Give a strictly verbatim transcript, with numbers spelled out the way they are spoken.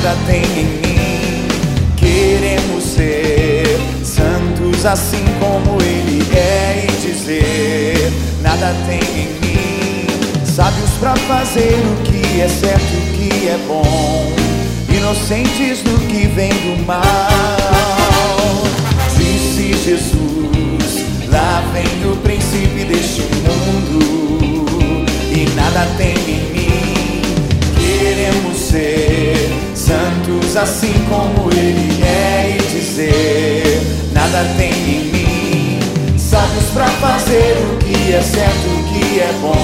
nada tem em mim. Queremos ser santos assim como Ele é e dizer: nada tem em mim. Sábios pra fazer o que é certo, o que é bom, inocentes do que vem do mal. Disse Jesus: lá vem o príncipe deste mundo, e nada tem em mim. Queremos ser santos assim como Ele é e dizer: nada tem em mim. Sábios pra fazer o que é certo, o que é bom,